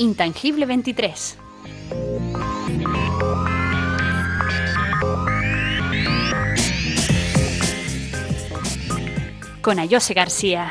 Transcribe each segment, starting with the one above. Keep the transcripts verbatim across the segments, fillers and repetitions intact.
Intangible veintitrés. Con Ayose García.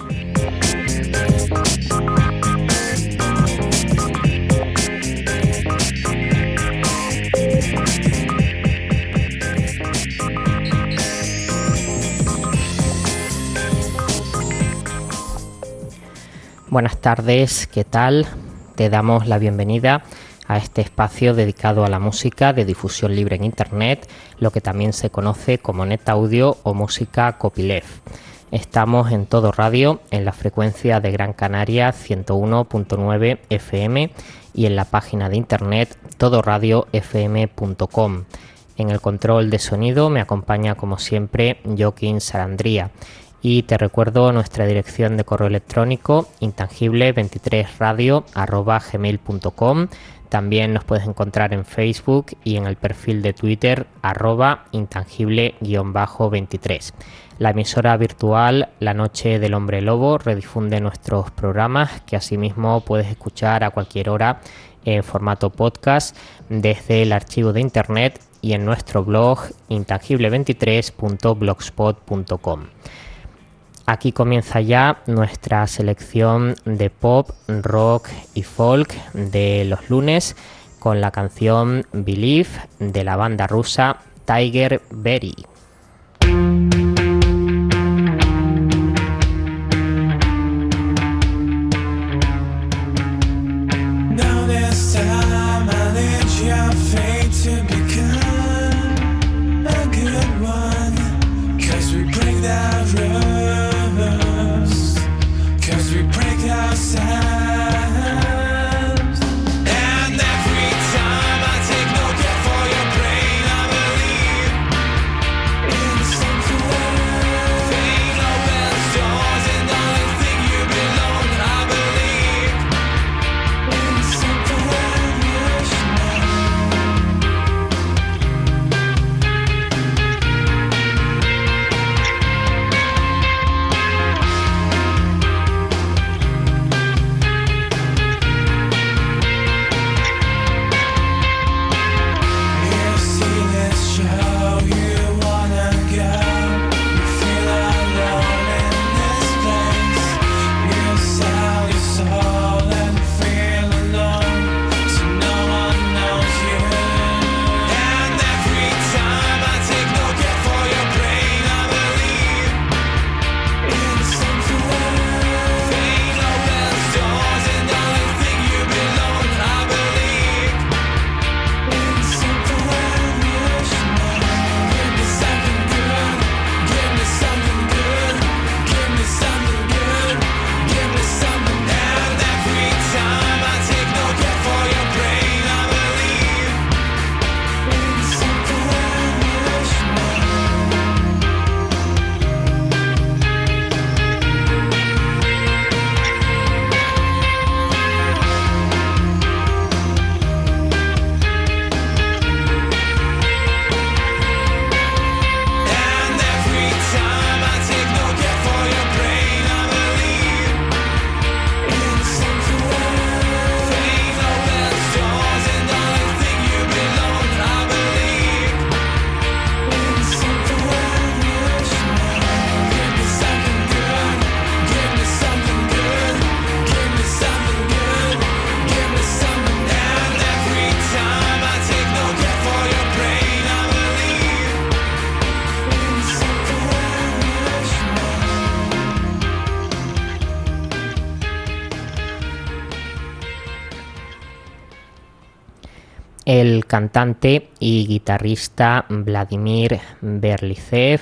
Buenas tardes, ¿qué tal? Te damos la bienvenida a este espacio dedicado a la música de difusión libre en Internet, lo que también se conoce como Net Audio o música copyleft. Estamos en Todo Radio, en la frecuencia de Gran Canaria ciento uno punto nueve F M y en la página de internet todo radio f m punto com. En el control de sonido me acompaña como siempre Joaquín Sarandría. Y te recuerdo nuestra dirección de correo electrónico intangible veintitrés radio arroba gmail punto com. También nos puedes encontrar en Facebook y en el perfil de Twitter arroba intangible veintitrés. La emisora virtual La Noche del Hombre Lobo redifunde nuestros programas, que asimismo puedes escuchar a cualquier hora en formato podcast desde el archivo de internet y en nuestro blog intangible veintitrés punto blogspot punto com. Aquí comienza ya nuestra selección de pop, rock y folk de los lunes con la canción Believe de la banda rusa Tiger Berry. El cantante y guitarrista Vladimir Berlizev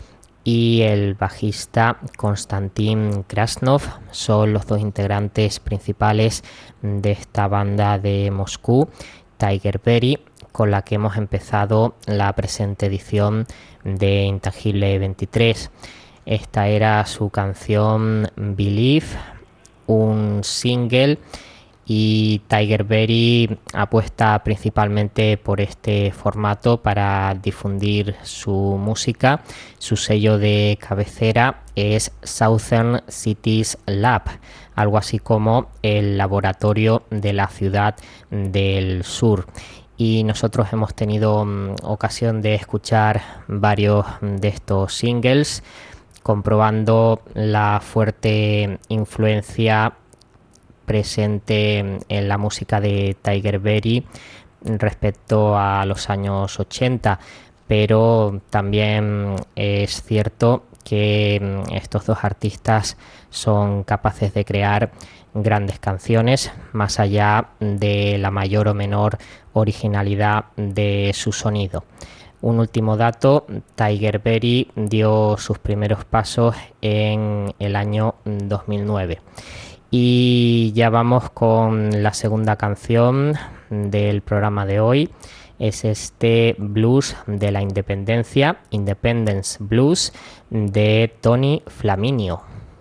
y el bajista Konstantin Krasnov son los dos integrantes principales de esta banda de Moscú, Tiger Berry, con la que hemos empezado la presente edición de Intangible veintitrés. Esta era su canción Believe, un single y Tiger Berry apuesta principalmente por este formato para difundir su música. Su sello de cabecera es Southern Cities Lab, algo así como el laboratorio de la ciudad del sur. Y nosotros hemos tenido um, ocasión de escuchar varios de estos singles, comprobando la fuerte influencia presente en la música de Tiger Berry respecto a los años ochenta, pero también es cierto que estos dos artistas son capaces de crear grandes canciones más allá de la mayor o menor originalidad de su sonido. Un último dato: Tiger Berry dio sus primeros pasos en el año dos mil nueve. Y ya vamos con la segunda canción del programa de hoy. Es este blues de la independencia, Independence Blues, de Tony Flaminio.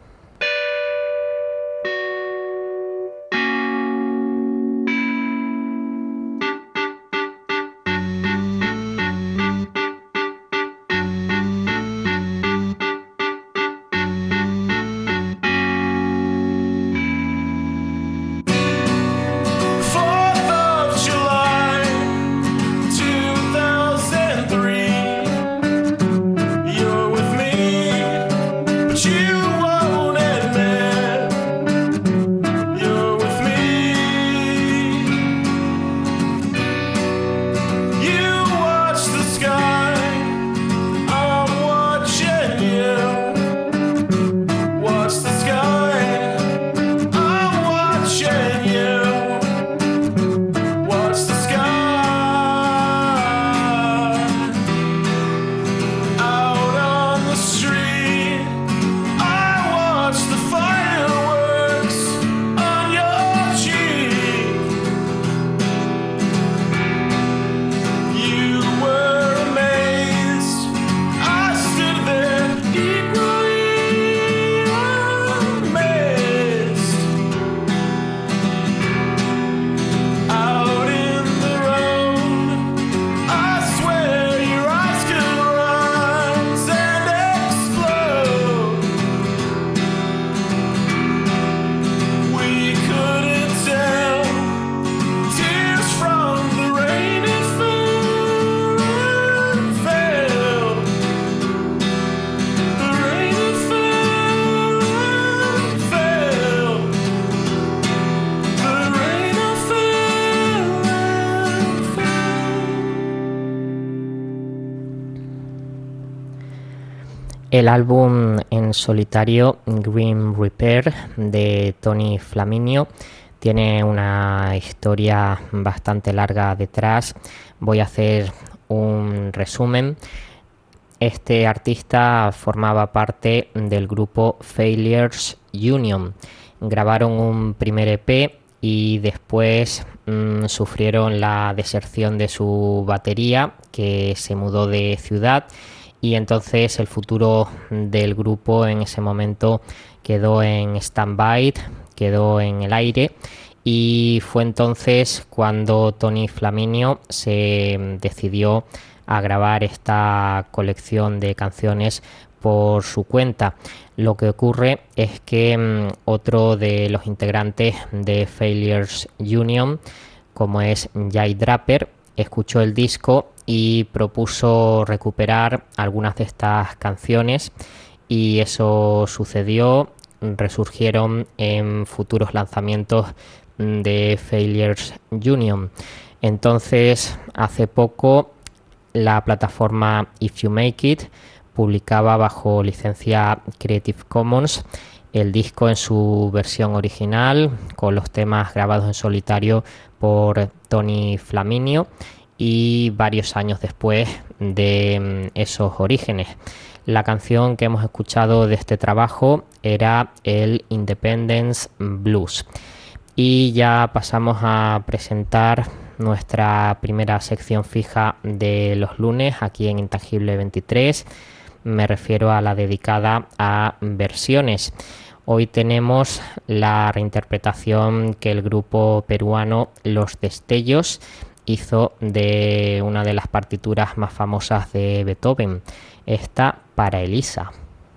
El álbum en solitario Grim Reaper de Tony Flaminio tiene una historia bastante larga detrás. Voy a hacer un resumen. Este artista formaba parte del grupo Failures Union. Grabaron un primer E P y después mmm, sufrieron la deserción de su batería, que se mudó de ciudad. Y entonces el futuro del grupo en ese momento quedó en stand-by, quedó en el aire, y fue entonces cuando Tony Flaminio se decidió a grabar esta colección de canciones por su cuenta. Lo que ocurre es que mmm, otro de los integrantes de Failures Union, como es Jay Draper, escuchó el disco y propuso recuperar algunas de estas canciones, y eso sucedió. Resurgieron en futuros lanzamientos de Failures Union. Entonces, hace poco, la plataforma If You Make It publicaba bajo licencia Creative Commons el disco en su versión original, con los temas grabados en solitario por Tony Flaminio, y varios años después de esos orígenes. La canción que hemos escuchado de este trabajo era el Independence Blues. Y ya pasamos a presentar nuestra primera sección fija de los lunes aquí en Intangible veintitrés. Me refiero a la dedicada a versiones. Hoy tenemos la reinterpretación que el grupo peruano Los Destellos hizo de una de las partituras más famosas de Beethoven, esta para Elisa.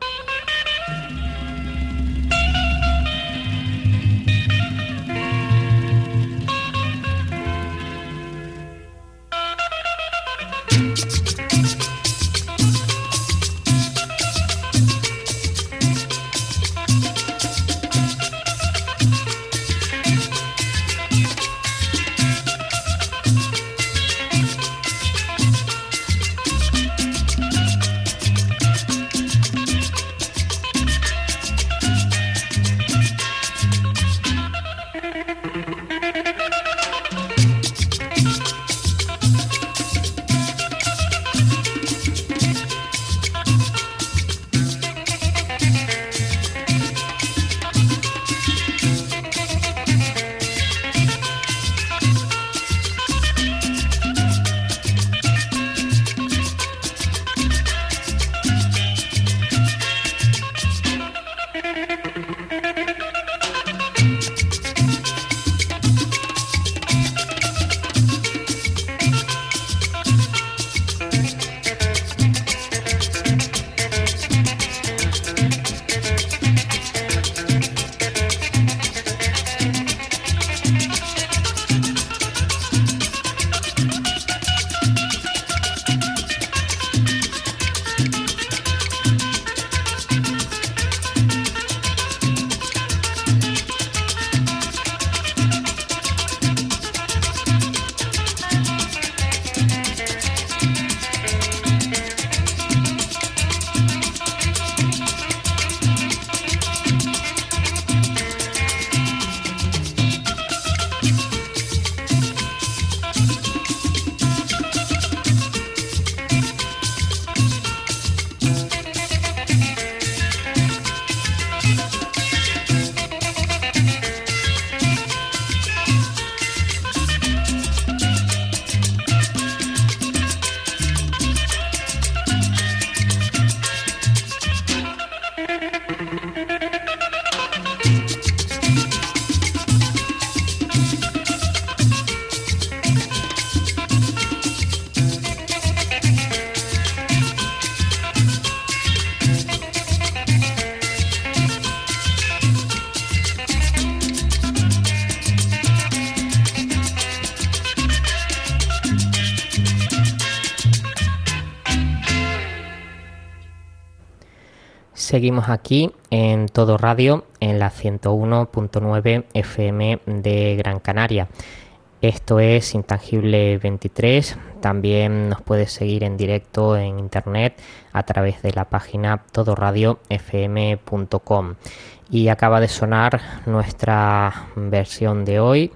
Seguimos aquí en Todo Radio, en la ciento uno punto nueve F M de Gran Canaria. Esto es Intangible veintitrés. También nos puedes seguir en directo en internet a través de la página todo radio f m punto com. Y acaba de sonar nuestra versión de hoy.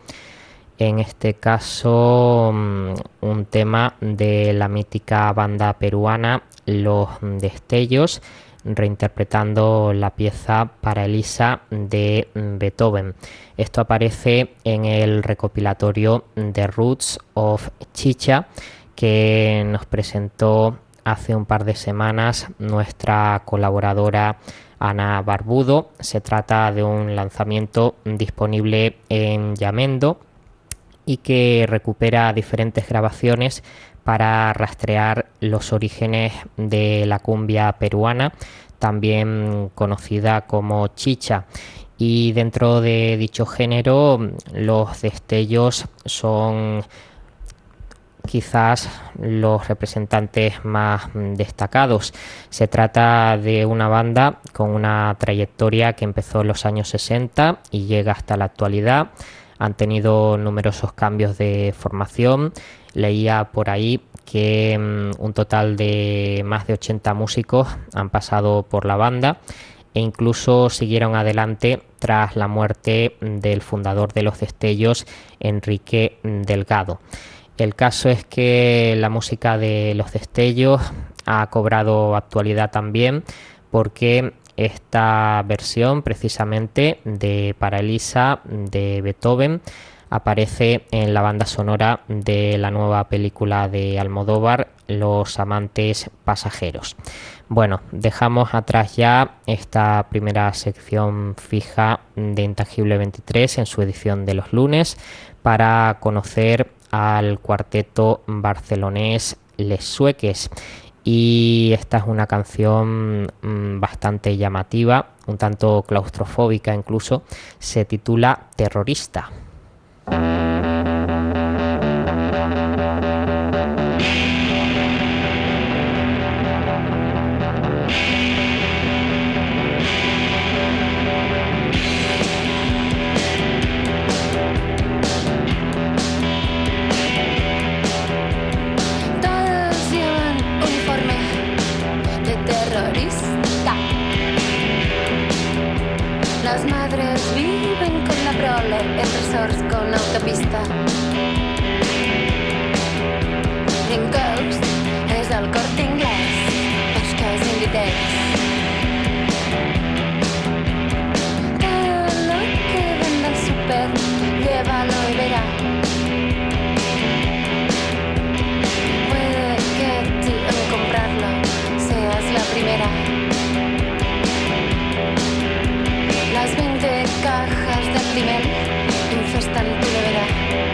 En este caso, un tema de la mítica banda peruana Los Destellos, reinterpretando la pieza para Elisa de Beethoven. Esto aparece en el recopilatorio The Roots of Chicha que nos presentó hace un par de semanas nuestra colaboradora Ana Barbudo. Se trata de un lanzamiento disponible en Yamendo y que recupera diferentes grabaciones para rastrear los orígenes de la cumbia peruana, también conocida como chicha. Y dentro de dicho género, Los Destellos son quizás los representantes más destacados. Se trata de una banda con una trayectoria que empezó en los años sesenta y llega hasta la actualidad. Han tenido numerosos cambios de formación. Leía por ahí que um, un total de más de ochenta músicos han pasado por la banda e incluso siguieron adelante tras la muerte del fundador de Los Destellos, Enrique Delgado. El caso es que la música de Los Destellos ha cobrado actualidad también porque esta versión precisamente de Para Elisa de Beethoven aparece en la banda sonora de la nueva película de Almodóvar, Los amantes pasajeros. Bueno, dejamos atrás ya esta primera sección fija de Intangible veintitrés en su edición de los lunes para conocer al cuarteto barcelonés Les Sueques. Y esta es una canción mmm, bastante llamativa, un tanto claustrofóbica incluso, se titula Terrorista. Las madres viven con la prole en resorts con autopista. Rincós és el Corte Inglés, els que és Inditex. Todo lo que venda el súper, llévalo y verá. Puede que tú en comprarlo seas la primera. Las veinte cajas de Actimel infestan tu nevera.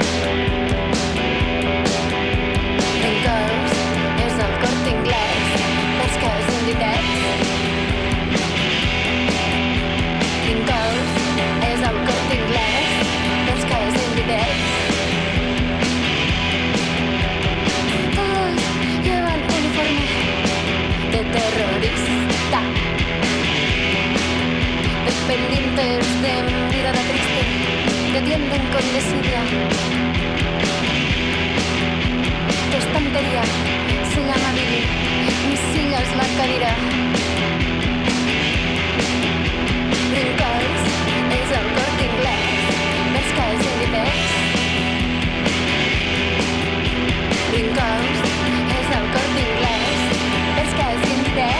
Rincós és el Corte Inglés, els que és Inditex. Rincós és el Corte Inglés, els que és Inditex. Todos llevan uniforme de terrorista. Pendientes de mirada triste que tienden con desidia. Tu estantería se llama Billy, mi silla es la cadira. Rincós és el Corte Inglés, els que és Inditex. Rincós és el Corte Inglés, els que és Inditex.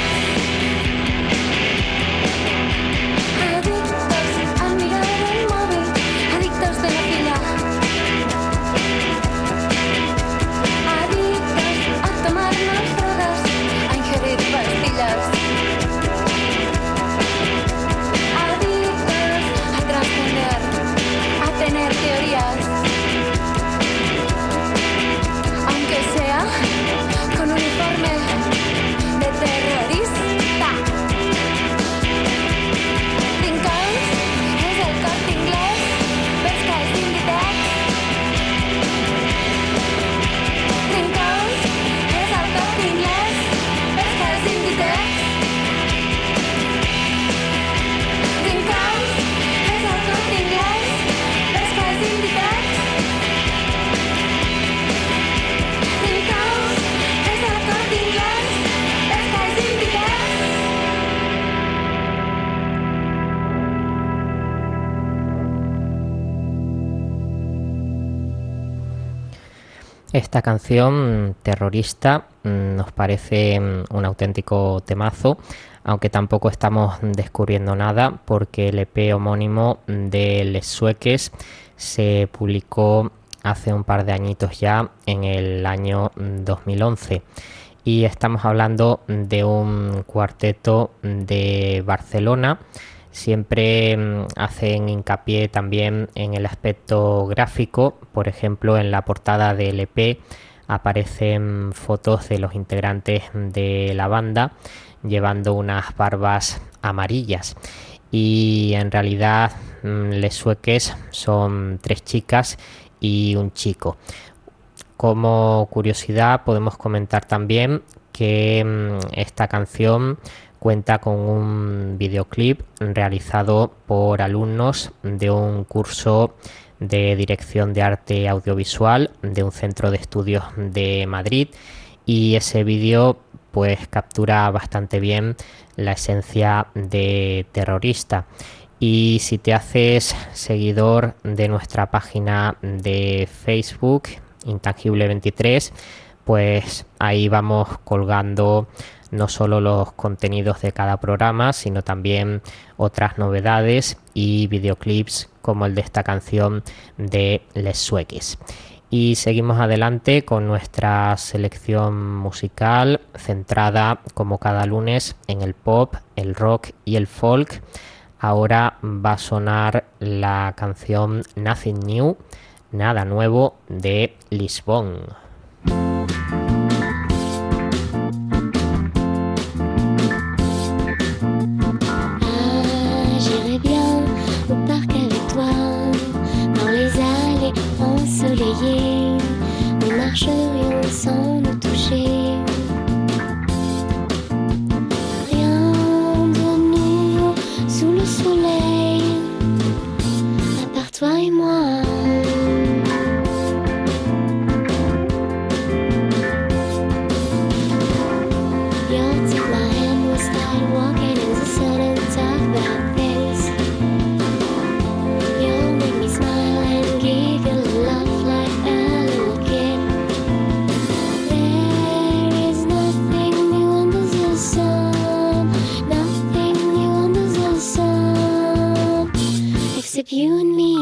Esta canción, Terrorista, nos parece un auténtico temazo, aunque tampoco estamos descubriendo nada porque el E P homónimo de Les Sueques se publicó hace un par de añitos ya, en el año dos mil once. Y estamos hablando de un cuarteto de Barcelona. Siempre hacen hincapié también en el aspecto gráfico. Por ejemplo, en la portada del E P aparecen fotos de los integrantes de la banda llevando unas barbas amarillas. Y en realidad Les Sueques son tres chicas y un chico. Como curiosidad podemos comentar también que esta canción cuenta con un videoclip realizado por alumnos de un curso de dirección de arte audiovisual de un centro de estudios de Madrid, y ese vídeo pues captura bastante bien la esencia de Terrorista. Y si te haces seguidor de nuestra página de Facebook Intangible veintitrés, pues ahí vamos colgando no solo los contenidos de cada programa, sino también otras novedades y videoclips como el de esta canción de Les Suequis. Y seguimos adelante con nuestra selección musical centrada como cada lunes en el pop, el rock y el folk. Ahora va a sonar la canción Nothing New, Nada Nuevo de Lisbon. Nous marcherions sans nous toucher. Rien de nouveau sous le soleil, à part toi et moi. You took my hand, we started walking in the sun and talked about things. You make me smile and give you love. Except you and me.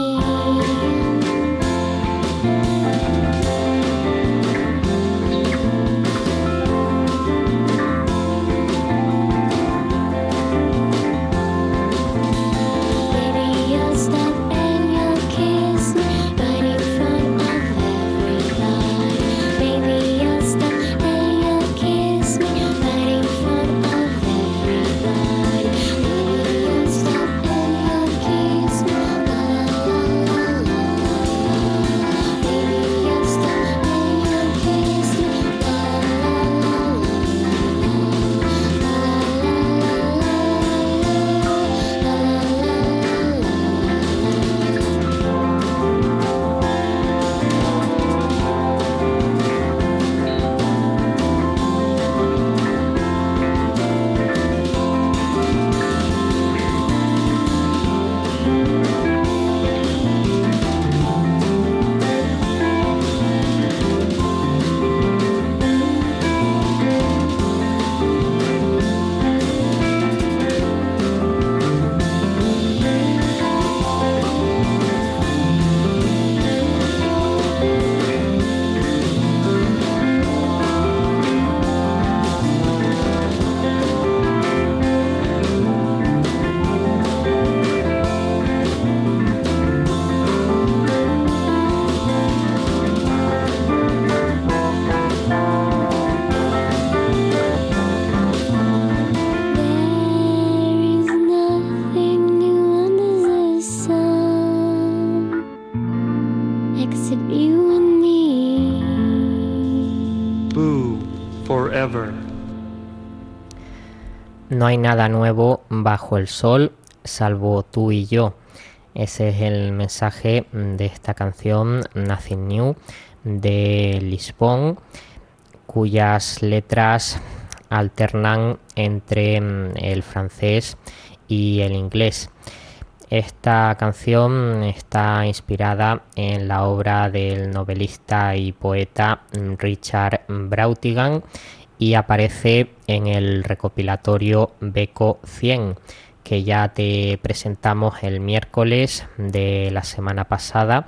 No hay nada nuevo bajo el sol, salvo tú y yo. Ese es el mensaje de esta canción Nothing New de Lisbon, cuyas letras alternan entre el francés y el inglés. Esta canción está inspirada en la obra del novelista y poeta Richard Brautigan y aparece en el recopilatorio Beco cien, que ya te presentamos el miércoles de la semana pasada.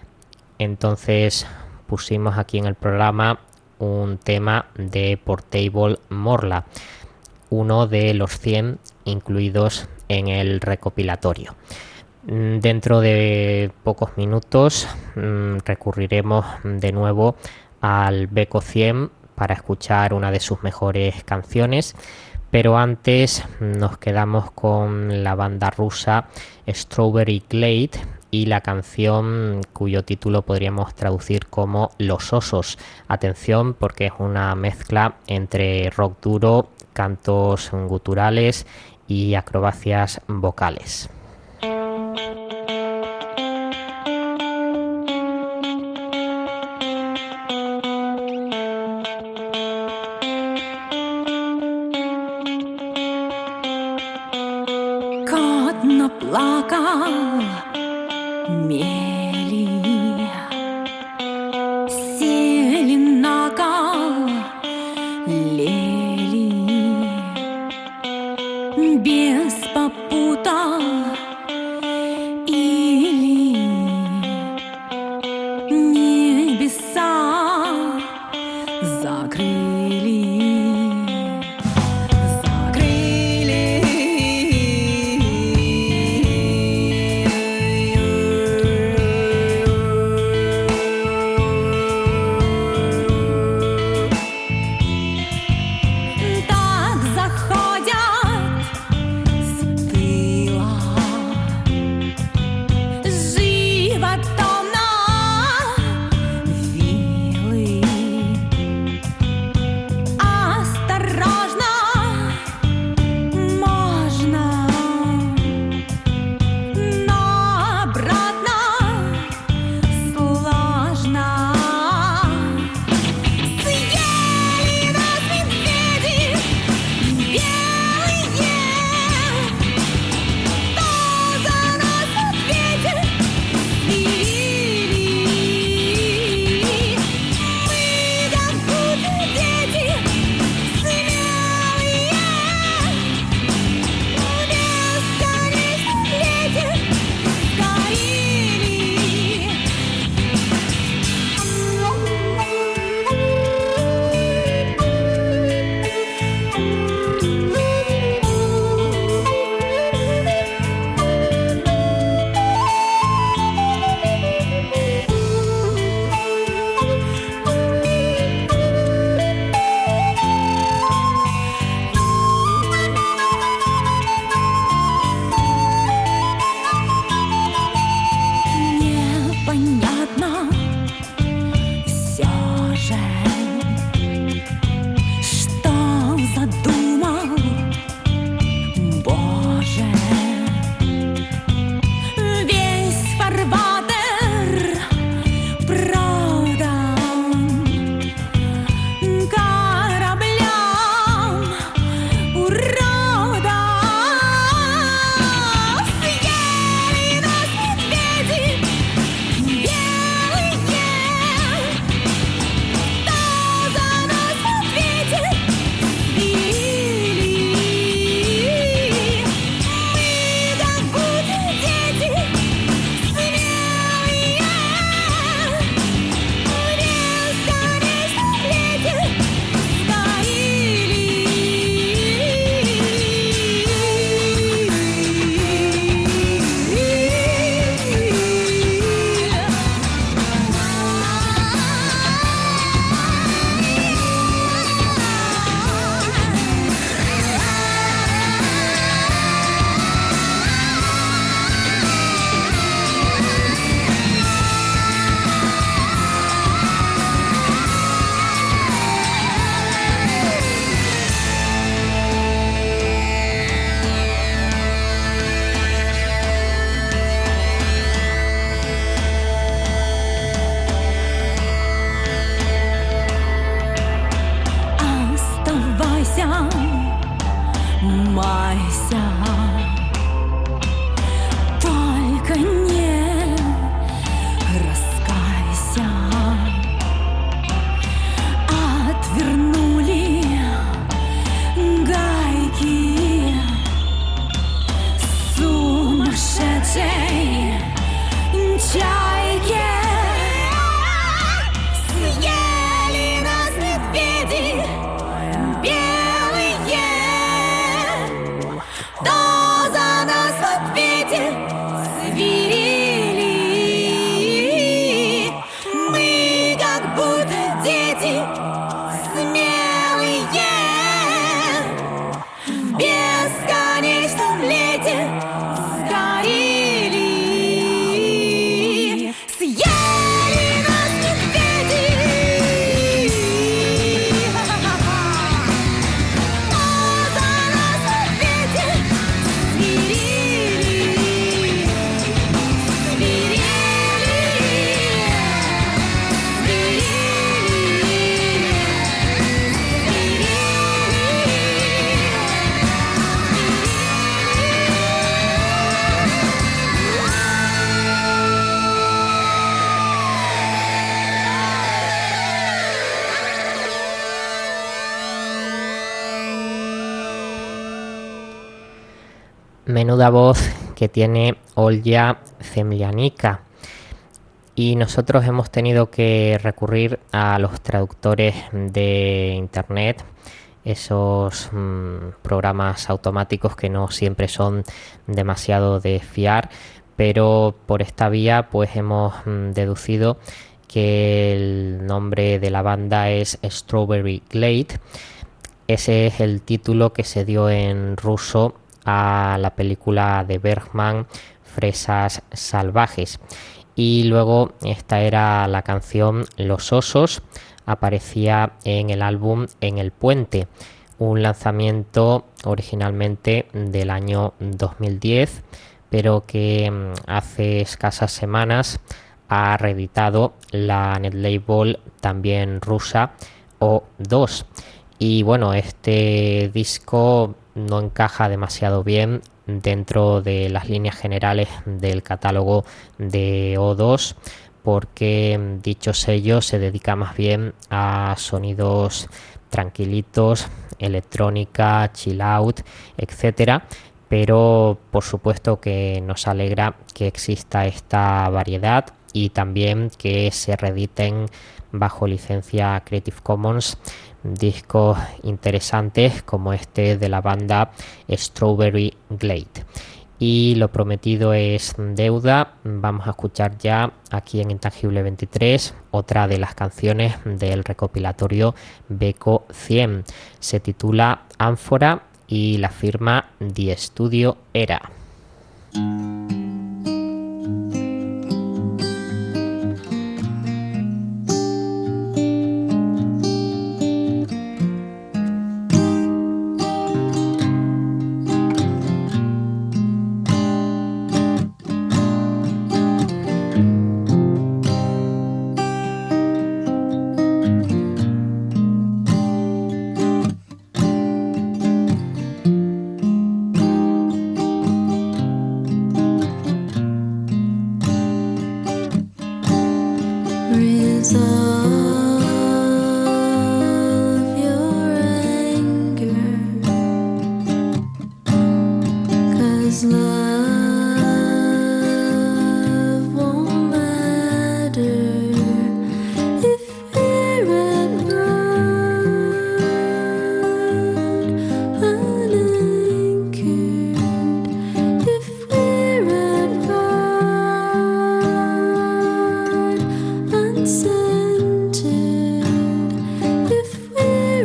Entonces pusimos aquí en el programa un tema de Portable Morla, uno de los cien incluidos en el recopilatorio. Dentro de pocos minutos mmm, recurriremos de nuevo al Beco cien para escuchar una de sus mejores canciones, pero antes nos quedamos con la banda rusa Strawberry Glade y la canción cuyo título podríamos traducir como Los Osos. Atención, porque es una mezcla entre rock duro, cantos guturales y acrobacias vocales. Наплакал мели, сели на кол майся, только не раскайся. Отвернули гайки сумасшедшей чайки. Съели нас медведи белые, кто за нас в ответе свирели. Мы как будто дети смелые, в бесконечном лете сгорели. Съели нас медведи, кто за нас в ответе свирели, свирели, Menuda voz que tiene Olya Zemlianika. Y nosotros hemos tenido que recurrir a los traductores de internet, esos mmm, programas automáticos que no siempre son demasiado de fiar, pero por esta vía pues hemos mmm, deducido que el nombre de la banda es Strawberry Glade. Ese es el título que se dio en ruso a la película de Bergman, Fresas Salvajes. Y luego esta era la canción Los Osos, aparecía en el álbum En el Puente, un lanzamiento originalmente del año dos mil diez, pero que hace escasas semanas ha reeditado la netlabel también rusa O dos. Y bueno, este disco no encaja demasiado bien dentro de las líneas generales del catálogo de O dos, porque dicho sello se dedica más bien a sonidos tranquilitos, electrónica, chill out, etcétera. Pero por supuesto que nos alegra que exista esta variedad y también que se reediten bajo licencia Creative Commons discos interesantes como este de la banda Strawberry Glade. Y lo prometido es deuda. Vamos a escuchar ya aquí en Intangible veintitrés otra de las canciones del recopilatorio Beco cien. Se titula Ánfora y la firma The Studio Era.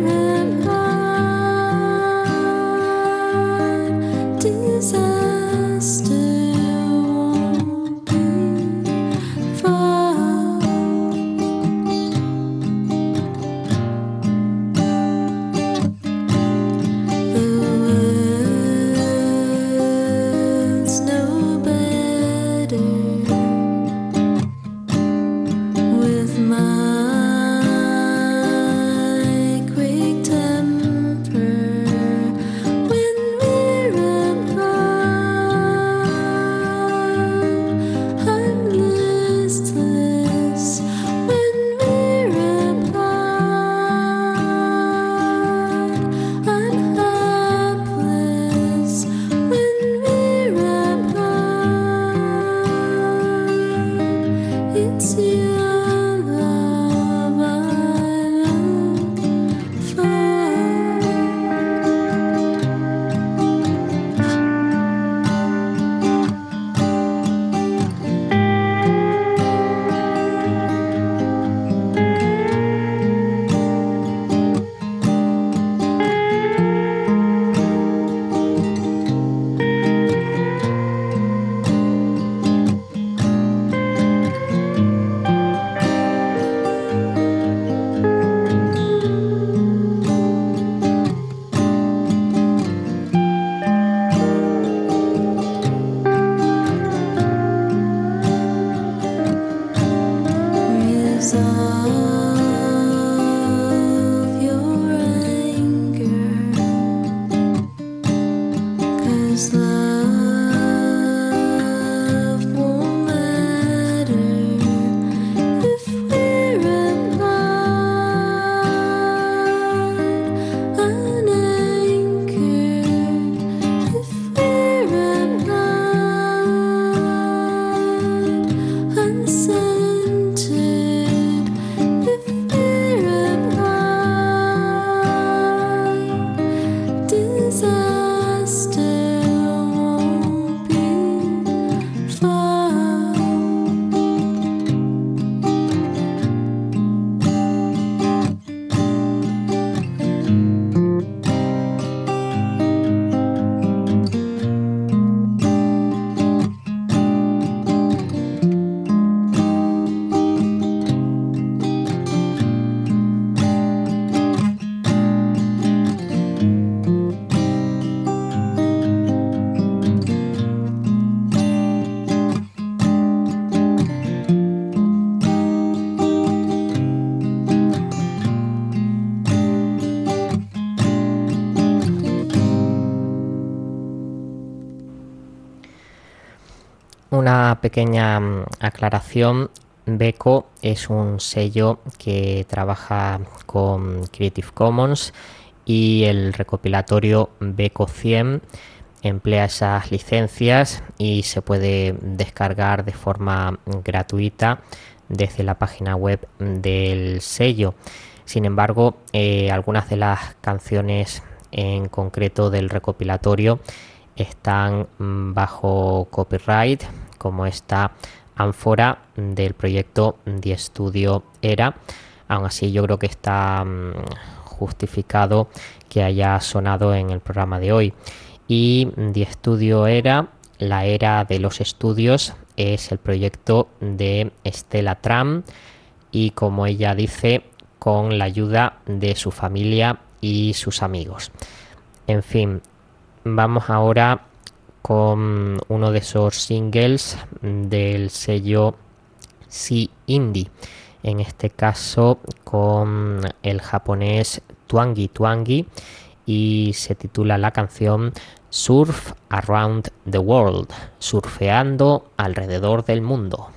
desire. Una pequeña mm, aclaración. Beco es un sello que trabaja con Creative Commons y el recopilatorio Beco cien emplea esas licencias y se puede descargar de forma gratuita desde la página web del sello. Sin embargo, eh, algunas de las canciones en concreto del recopilatorio están bajo copyright, como esta Ánfora del proyecto The Studio Era. Aún así, yo creo que está um, justificado que haya sonado en el programa de hoy. Y The Studio Era, la era de los estudios, es el proyecto de Stella Tram y, como ella dice, con la ayuda de su familia y sus amigos. En fin, vamos ahora con uno de esos singles del sello Sea Indie, en este caso con el japonés Twangy Twangy, y se titula la canción Surf Around the World, surfeando alrededor del mundo.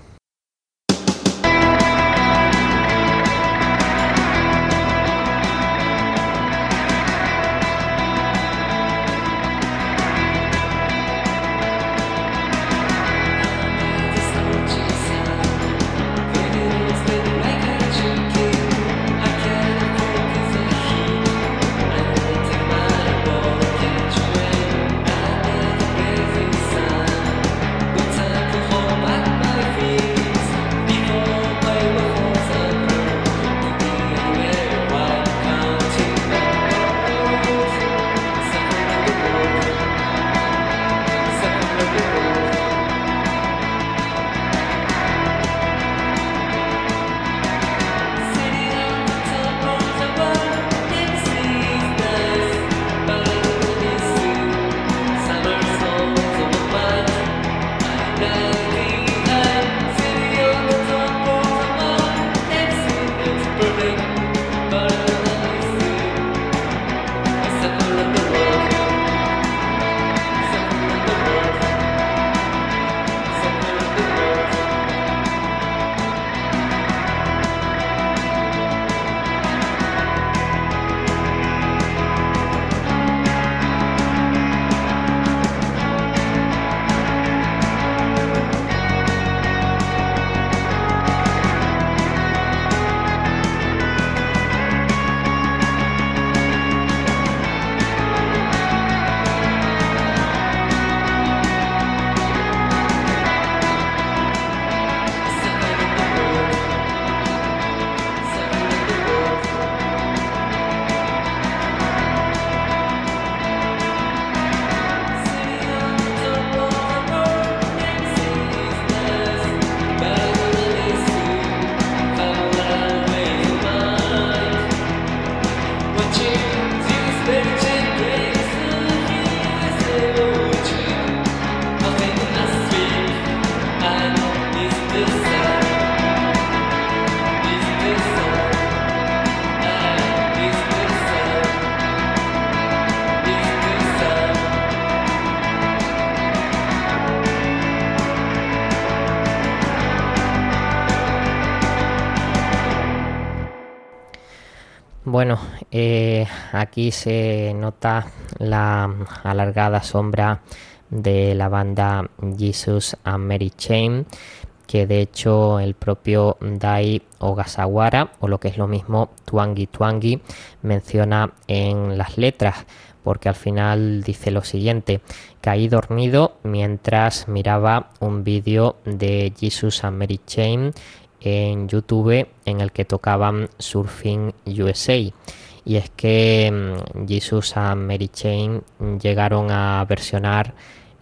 Bueno, eh, aquí se nota la alargada sombra de la banda Jesus and Mary Chain, que de hecho el propio Dai Ogasawara, o lo que es lo mismo Twangy Twangy, menciona en las letras, porque al final dice lo siguiente: caí dormido mientras miraba un vídeo de Jesus and Mary Chain en YouTube en el que tocaban Surfing U S A. Y es que Jesus and Mary Chain llegaron a versionar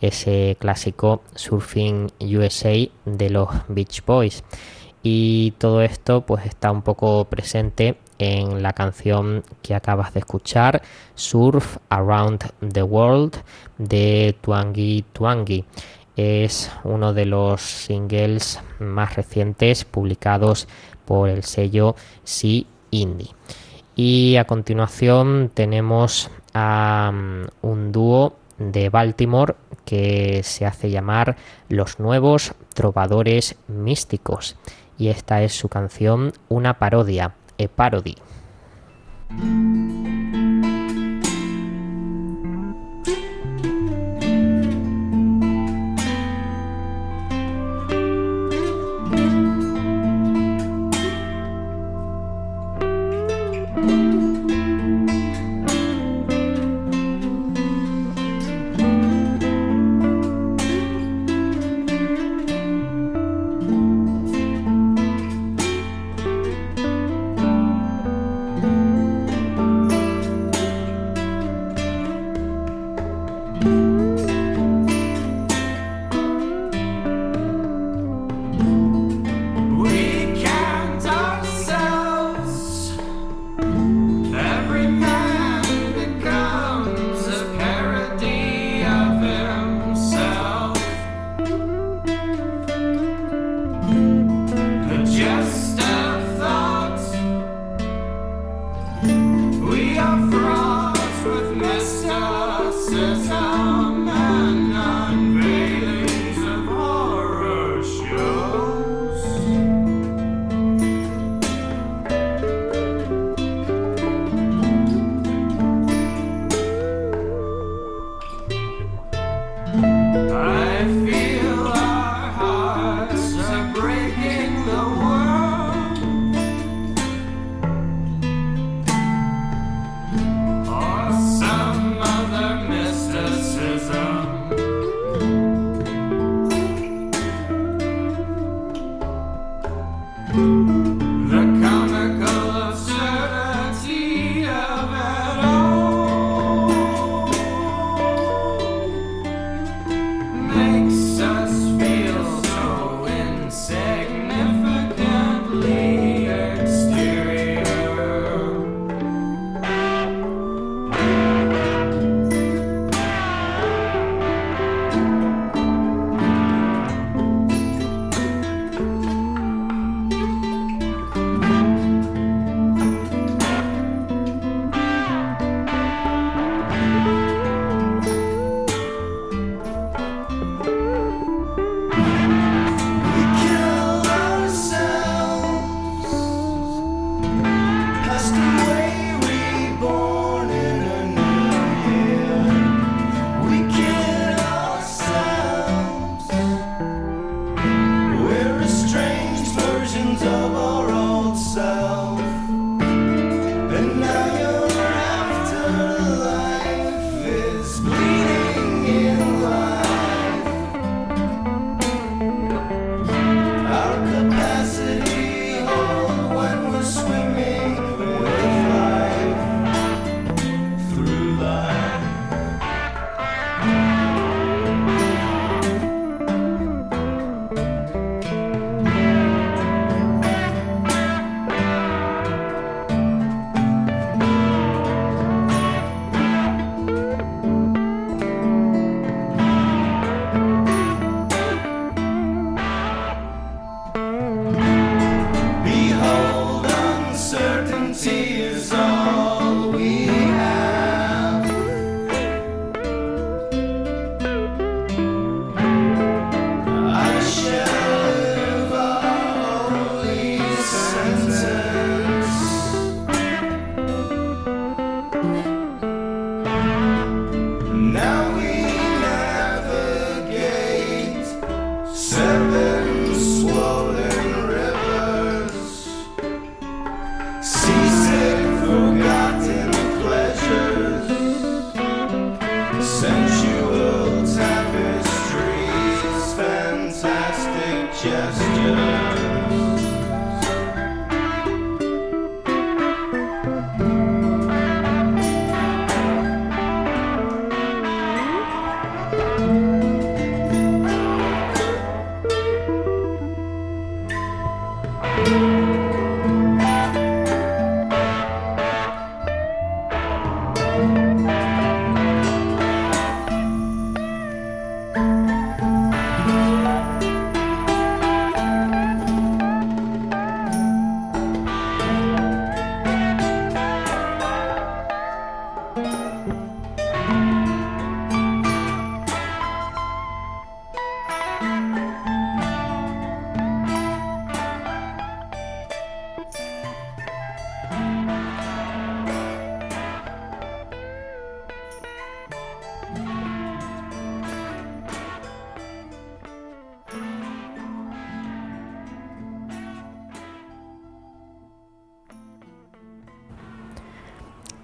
ese clásico Surfing U S A de los Beach Boys, y todo esto pues está un poco presente en la canción que acabas de escuchar, Surf Around the World, de Twangy Twangy. Es uno de los singles más recientes publicados por el sello Sea Indie. Y a continuación tenemos a um, un dúo de Baltimore que se hace llamar Los Nuevos Trovadores Místicos, y esta es su canción, una parodia, a parody.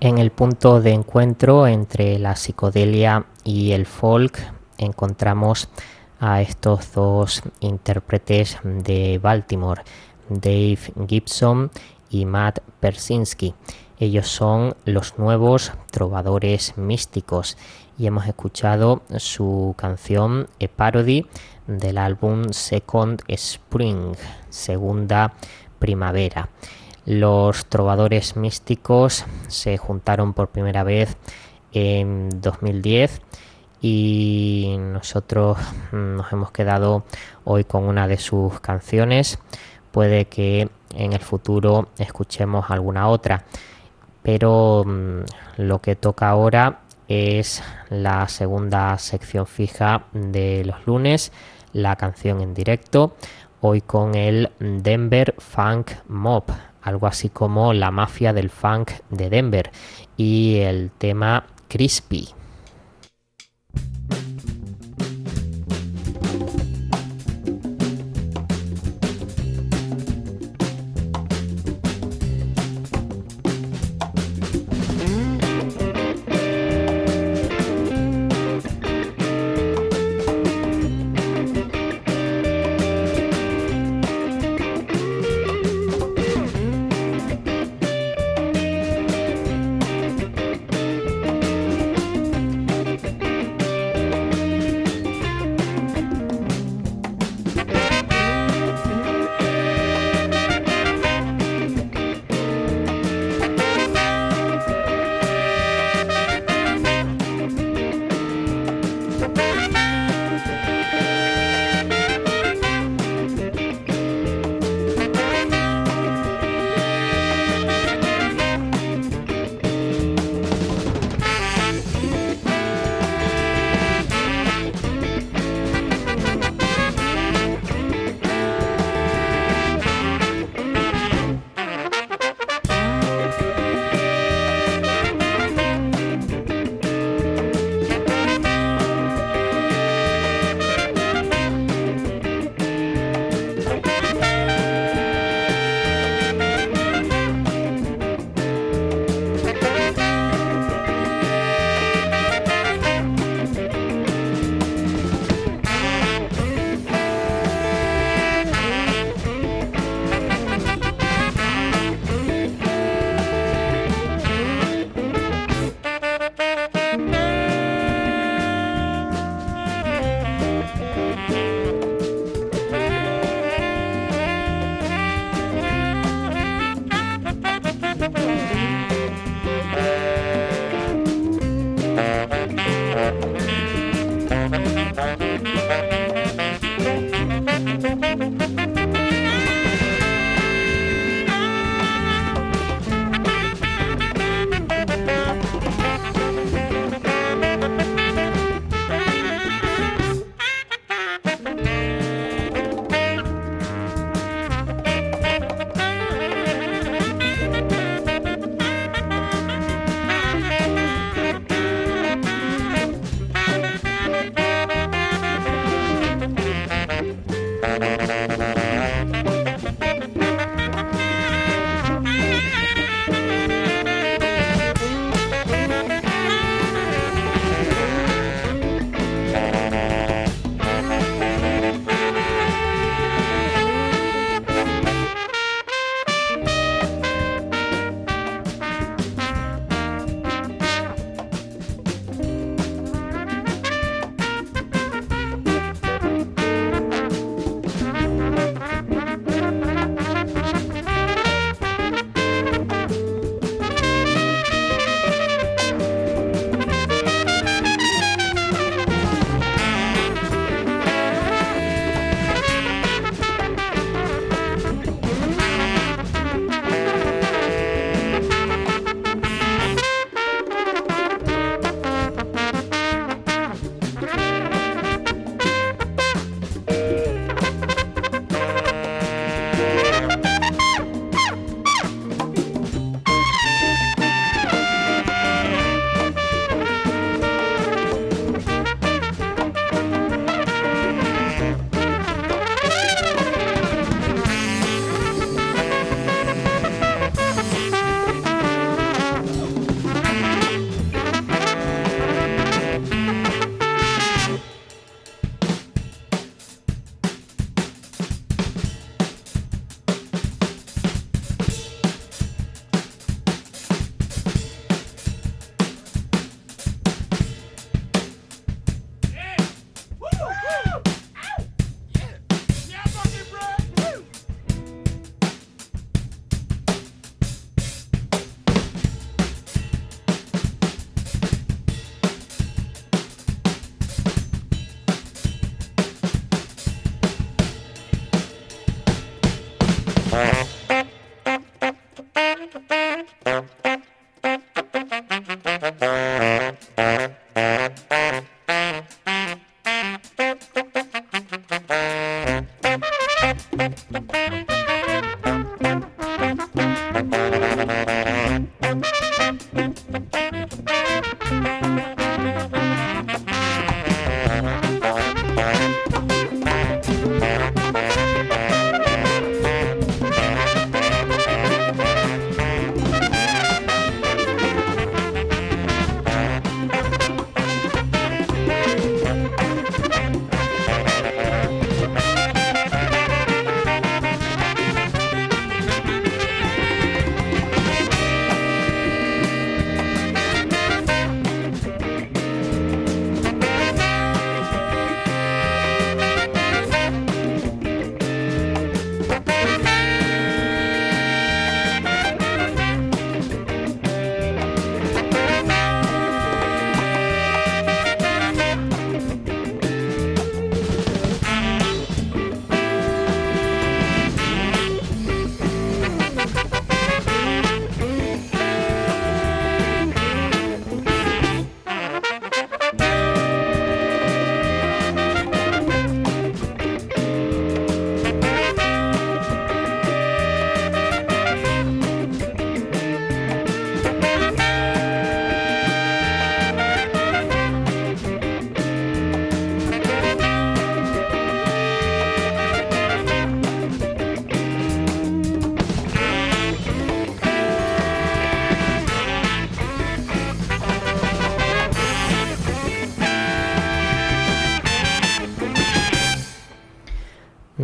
En el punto de encuentro entre la psicodelia y el folk encontramos a estos dos intérpretes de Baltimore, Dave Gibson y Matt Persinski. Ellos son los nuevos trovadores místicos y hemos escuchado su canción A Parody del álbum Second Spring, Segunda Primavera. Los trovadores místicos se juntaron por primera vez en dos mil diez y nosotros nos hemos quedado hoy con una de sus canciones. Puede que en el futuro escuchemos alguna otra, pero mmm, lo que toca ahora es la segunda sección fija de los lunes, la canción en directo, hoy con el Denver Funk Mob, algo así como la mafia del funk de Denver, y el tema Crispy.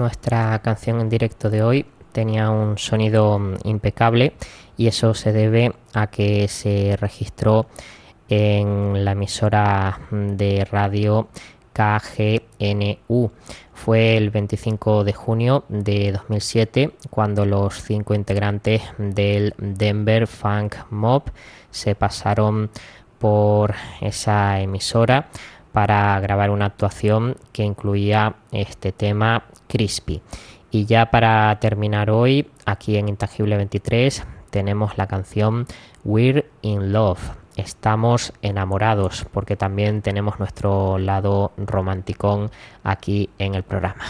nuestra canción en directo de hoy tenía un sonido impecable y eso se debe a que se registró en la emisora de radio K G N U. Fue el veinticinco de junio de dos mil siete cuando los cinco integrantes del Denver Funk Mob se pasaron por esa emisora para grabar una actuación que incluía este tema Crispy. Y ya para terminar hoy, aquí en Intangible veintitrés tenemos la canción We're in Love. Estamos enamorados, porque también tenemos nuestro lado romanticón aquí en el programa.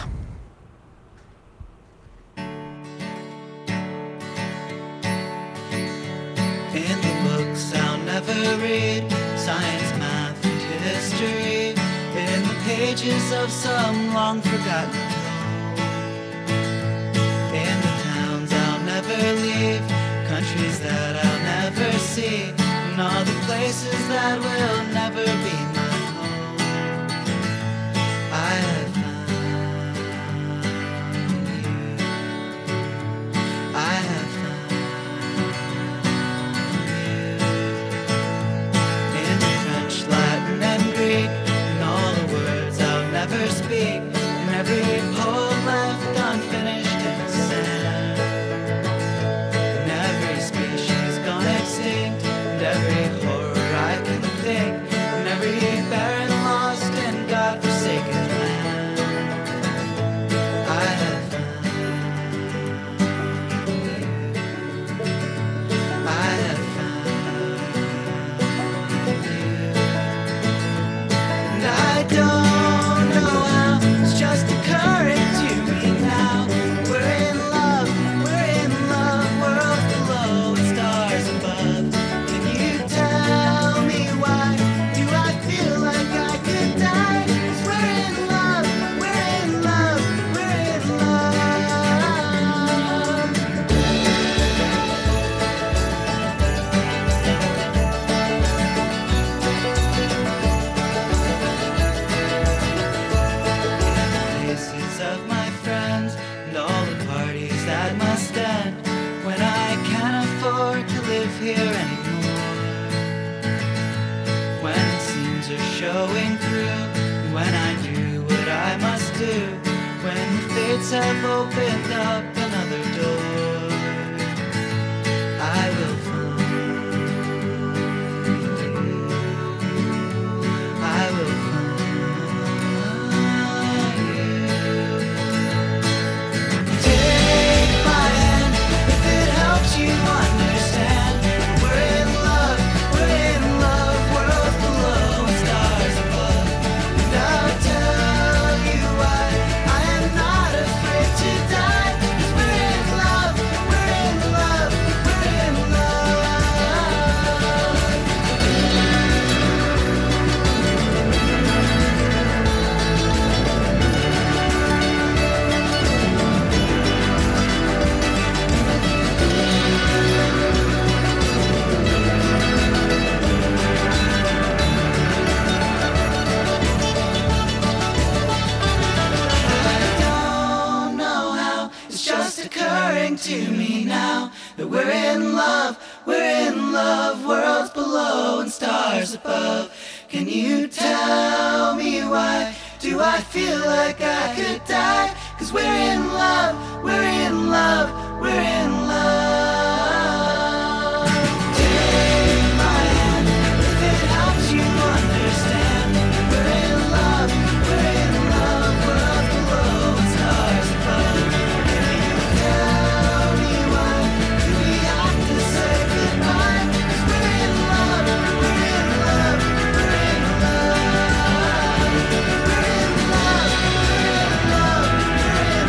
In the books I'll never read, science, math, and history, in the pages of some long forgotten tome. In the towns I'll never leave, countries that I'll never see, and all the places that will never be my home. I have found you. I have found you. In French, Latin, and Greek, and all the words I'll never speak, and every poem left unfinished in the sand, and every species gone extinct, and every horror I can think, and every barren, lost, and God-forsaken land. I have found you. I have found you. And I don't know how, it's just occurring to me now. We're in love, we're in love, worlds below and stars above. Can you tell me why? Do I feel like I could die? 'Cause we're in love, we're in love, we're in love. Faces of my friends and all the parties that must end when I can't afford to live here anymore. When the scenes are showing through, and when I do what I must do, when the fates have opened up another door, I will find you. I will find you. Take my hand if it helps you understand. We're in love, we're in love, worlds below and stars above. And I'll tell you why I am not afraid to die. 'Cause we're in love, we're in love, we're in love. I don't know how, it's just occurring to me now that we're in love, we're in love, worlds below and stars above. Can you tell me why? Do I feel like I could die? 'Cause we're in love, we're in love, we're in love. Take my hand if it helps you understand. We're in love, we're in love, worlds below and stars above. Can you tell me why? Do we have to say goodbye? 'Cause we're in love, we're in love, we're in love. We're in love, we're in love, we're in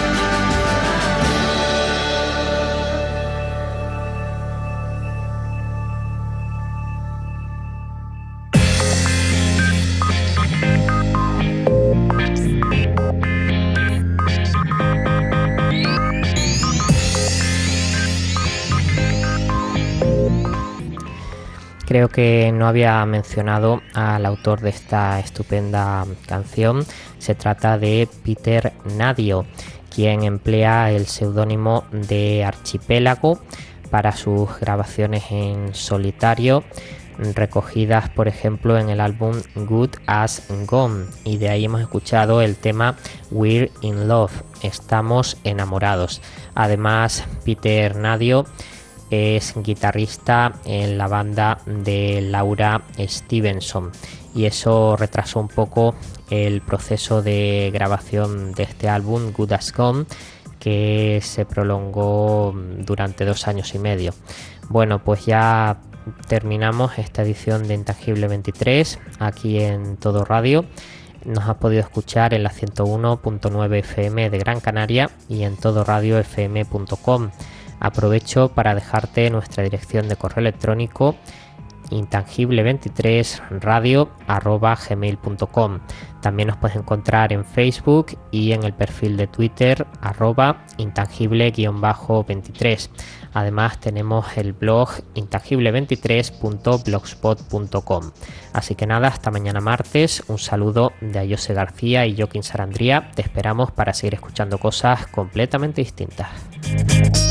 Creo que no había mencionado al autor de esta estupenda canción. Se trata de Peter Nadio, quien emplea el seudónimo de Archipiélago para sus grabaciones en solitario, recogidas por ejemplo en el álbum Good As Gone, y de ahí hemos escuchado el tema We're in Love, estamos enamorados. Además, Peter Nadio es guitarrista en la banda de Laura Stevenson, y eso retrasó un poco el proceso de grabación de este álbum Good As Gone, que se prolongó durante dos años y medio. Bueno, pues ya terminamos esta edición de Intangible veintitrés aquí en Todo Radio. Nos has podido escuchar en la ciento uno punto nueve F M de Gran Canaria y en todo radio f m punto com. Aprovecho para dejarte nuestra dirección de correo electrónico intangible veintitrés radio arroba gmail punto com. También nos puedes encontrar en Facebook y en el perfil de Twitter arroba intangible veintitrés. Además tenemos el blog intangible veintitrés punto blogspot punto com. Así que nada, hasta mañana martes. Un saludo de Ayose García y Joaquín Sarandría. Te esperamos para seguir escuchando cosas completamente distintas.